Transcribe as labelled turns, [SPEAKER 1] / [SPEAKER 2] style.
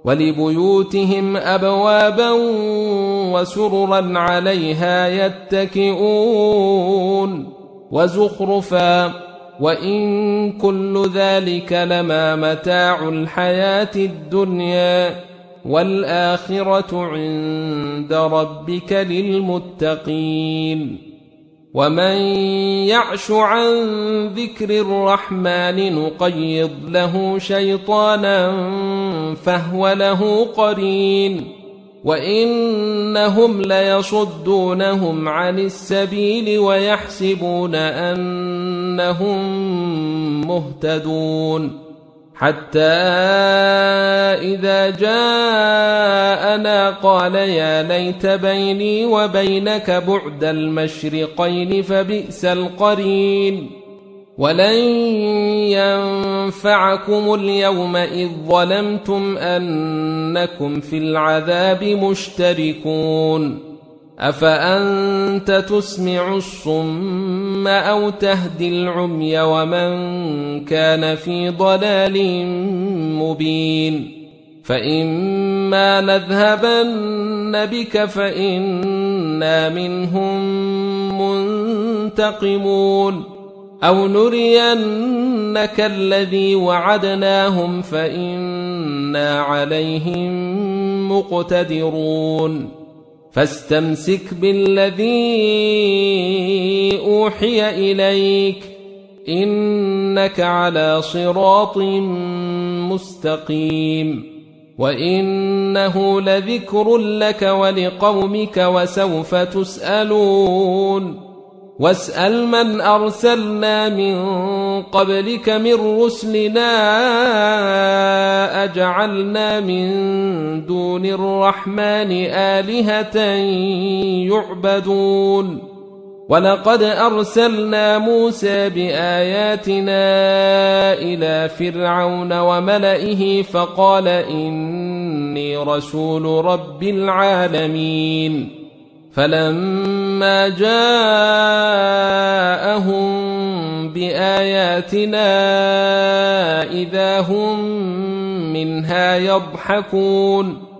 [SPEAKER 1] ولبيوتهم أبوابا وسررا عليها يتكئون وزخرفا وإن كل ذلك لما متاع الحياة الدنيا والآخرة عند ربك للمتقين. ومن يعش عن ذكر الرحمن نقيض له شيطانا فهو له قرين وإنهم ليصدونهم عن السبيل ويحسبون أنهم مهتدون حتى إذا جاءنا قال يا ليت بيني وبينك بعد المشرقين فبئس القرين. ولن ينفعكم اليوم إذ ظلمتم أنكم في العذاب مشتركون أفأنت تسمع الصم أو تهدي العمي ومن كان في ضلال مبين. فإما نذهبن بك فإنا منهم منتقمون أو نرينك الذي وعدناهم فإنا عليهم مقتدرون. فاستمسك بالذي أوحي إليك إنك على صراط مستقيم وإنه لذكر لك ولقومك وسوف تسألون. واسأل من أرسلنا من قبلك من رسلنا أجعلنا من دون الرحمن آلهة يعبدون. ولقد أرسلنا موسى بآياتنا إلى فرعون وملئه فقال إني رسول رب العالمين. فلما جاءهم بآياتنا إذا هم منها يضحكون